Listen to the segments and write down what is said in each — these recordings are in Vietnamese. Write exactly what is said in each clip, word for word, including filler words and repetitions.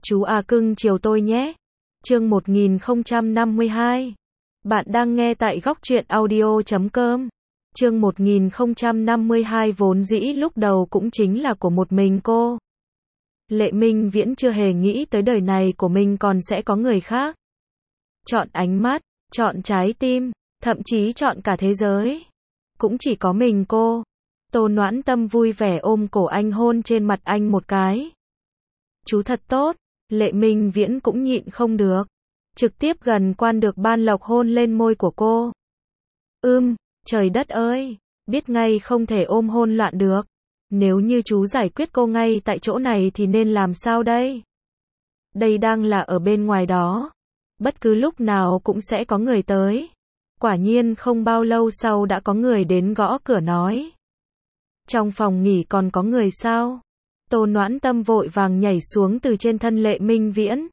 Chú à cưng chiều tôi nhé. Chương một nghìn không trăm năm mươi hai. Bạn đang nghe tại góc truyện audio chấm com. Chương một nghìn không trăm năm mươi hai vốn dĩ lúc đầu cũng chính là của một mình cô. Lệ Minh Viễn chưa hề nghĩ tới đời này của mình còn sẽ có người khác. Chọn ánh mắt, chọn trái tim, thậm chí chọn cả thế giới. Cũng chỉ có mình cô. Tô Noãn Tâm vui vẻ ôm cổ anh hôn trên mặt anh một cái. Chú thật tốt. Lệ Minh Viễn cũng nhịn không được. Trực tiếp gần quan được ban lộc hôn lên môi của cô. Ưm, trời đất ơi, biết ngay không thể ôm hôn loạn được. Nếu như chú giải quyết cô ngay tại chỗ này thì nên làm sao đây? Đây đang là ở bên ngoài đó. Bất cứ lúc nào cũng sẽ có người tới. Quả nhiên không bao lâu sau đã có người đến gõ cửa nói. Trong phòng nghỉ còn có người sao? Tô Noãn Tâm vội vàng nhảy xuống từ trên thân Lệ Minh Viễn.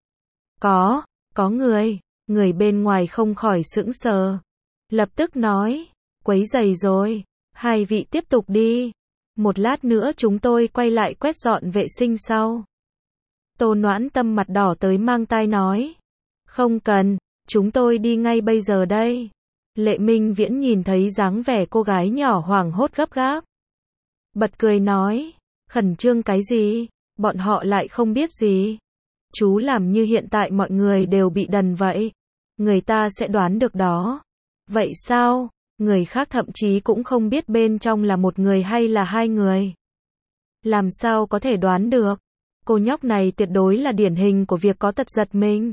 Có, có người, người bên ngoài không khỏi sững sờ. Lập tức nói, quấy rầy rồi, hai vị tiếp tục đi. Một lát nữa chúng tôi quay lại quét dọn vệ sinh sau. Tô Noãn Tâm mặt đỏ tới mang tai nói. Không cần, chúng tôi đi ngay bây giờ đây. Lệ Minh Viễn nhìn thấy dáng vẻ cô gái nhỏ hoảng hốt gấp gáp. Bật cười nói. Khẩn trương cái gì, bọn họ lại không biết gì. Chú làm như hiện tại mọi người đều bị đần vậy. Người ta sẽ đoán được đó. Vậy sao, người khác thậm chí cũng không biết bên trong là một người hay là hai người. Làm sao có thể đoán được. Cô nhóc này tuyệt đối là điển hình của việc có tật giật mình.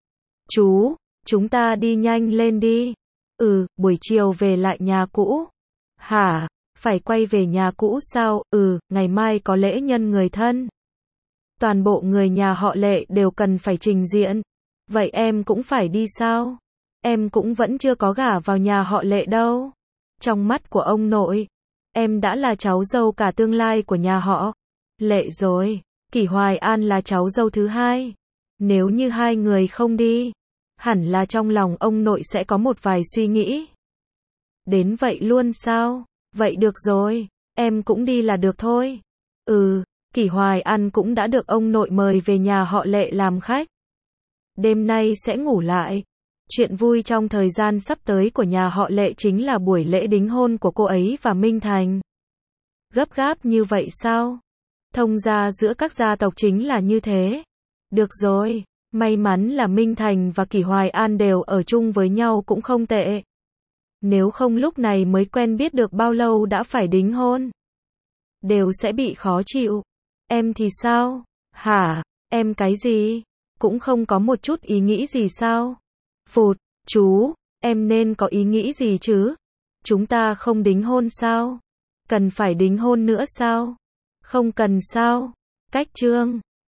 Chú, chúng ta đi nhanh lên đi. Ừ, buổi chiều về lại nhà cũ. Hả? Phải quay về nhà cũ sao? Ừ, ngày mai có lễ nhân người thân. Toàn bộ người nhà họ Lệ đều cần phải trình diện. Vậy em cũng phải đi sao? Em cũng vẫn chưa có gả vào nhà họ Lệ đâu. Trong mắt của ông nội, em đã là cháu dâu cả tương lai của nhà họ Lệ rồi. Kỷ Hoài An là cháu dâu thứ hai. Nếu như hai người không đi, hẳn là trong lòng ông nội sẽ có một vài suy nghĩ. Đến vậy luôn sao? Vậy được rồi, em cũng đi là được thôi. Ừ, Kỷ Hoài An cũng đã được ông nội mời về nhà họ Lệ làm khách. Đêm nay sẽ ngủ lại. Chuyện vui trong thời gian sắp tới của nhà họ Lệ chính là buổi lễ đính hôn của cô ấy và Minh Thành. Gấp gáp như vậy sao? Thông gia giữa các gia tộc chính là như thế. Được rồi, may mắn là Minh Thành và Kỷ Hoài An đều ở chung với nhau cũng không tệ. Nếu không lúc này mới quen biết được bao lâu đã phải đính hôn. Đều sẽ bị khó chịu. Em thì sao? Hả? Em cái gì? Cũng không có một chút ý nghĩ gì sao? Phụt, chú, em nên có ý nghĩ gì chứ? Chúng ta không đính hôn sao? Cần phải đính hôn nữa sao? Không cần sao? Cách chương